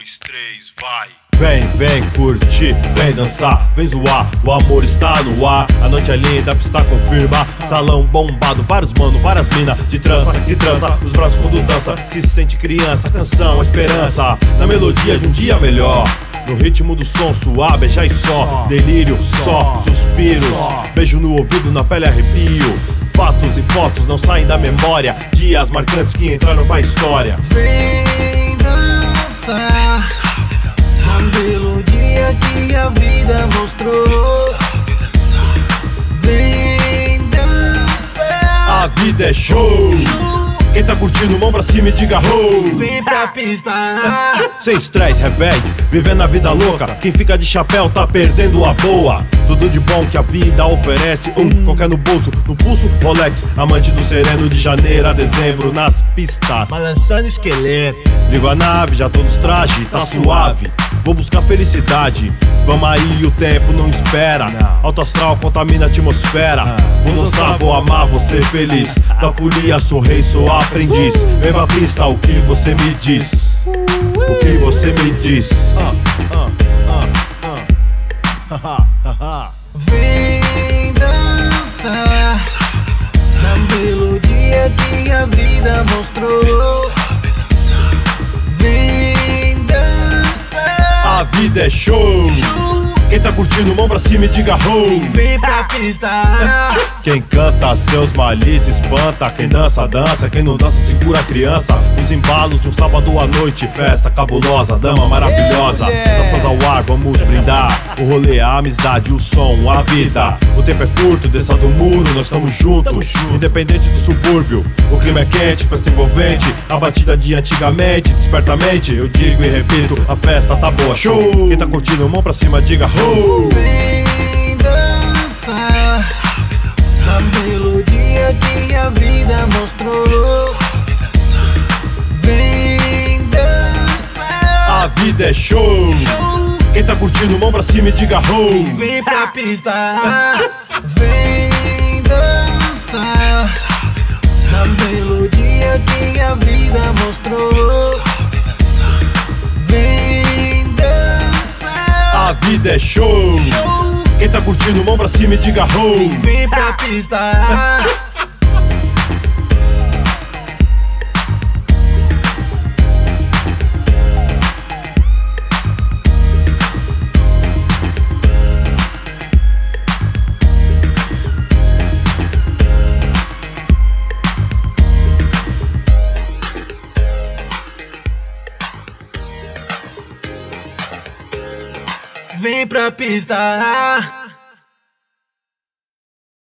3, vai. Vem curtir, vem dançar, vem zoar, o amor está no ar. A noite é linda, a pista confirma. Salão bombado, vários mano, várias mina de trança, que trança os braços quando dança. Se sente criança, a canção, a esperança, na melodia de um dia melhor. No ritmo do som, suave, beijar e só. Delírio, só, suspiros, beijo no ouvido, na pele arrepio. Fatos e fotos não saem da memória, dias marcantes que entraram pra história. Vem dançar, a melodia que a vida mostrou. Vem dançar, A vida é show. Quem tá curtindo, mão pra cima e diga ho. vem pra pista. Sem estresse, revés, vivendo a vida louca. Quem fica de chapéu tá perdendo a boa. Tudo de bom que a vida oferece. Qualquer no bolso, no pulso, Rolex. Amante do sereno de janeiro a dezembro nas pistas. Balançando esqueleto. Ligo a nave, já tô nos trajes, tá suave. Vou buscar felicidade. Vamos aí, o tempo não espera. Alto astral contamina a atmosfera. Vou dançar, vou amar, vou ser feliz. Da folia sou rei, sou aprendiz. Vem pra pista, o que você me diz? O que você me diz? Vem dançar, na melodia que a vida mostrou. Vem dançar, A vida é show. Quem tá curtindo, mão pra cima e diga ho. vem pra pista. Quem canta seus males espanta. Quem dança, dança. Quem não dança, segura a criança. Os embalos de um sábado à noite. Festa cabulosa, dama maravilhosa. Taças ao ar, vamos brindar. O rolê, a amizade, o som, a vida. O tempo é curto, desça do muro, nós estamos juntos. Independente do subúrbio. O clima é quente, festa envolvente. A batida de antigamente, despertamente. Eu digo e repito, a festa tá boa, show. Quem tá curtindo, mão pra cima, diga ho. Vem dançar, a melodia que a vida mostrou. Vem dançar, A vida é show. Quem tá curtindo, mão pra cima e diga ho. vem pra pista. Vem dançar, a melodia que a vida mostrou. Vem dançar, A vida é show. Quem tá curtindo, mão pra cima e diga ho. vem pra pista. Vem pra pista.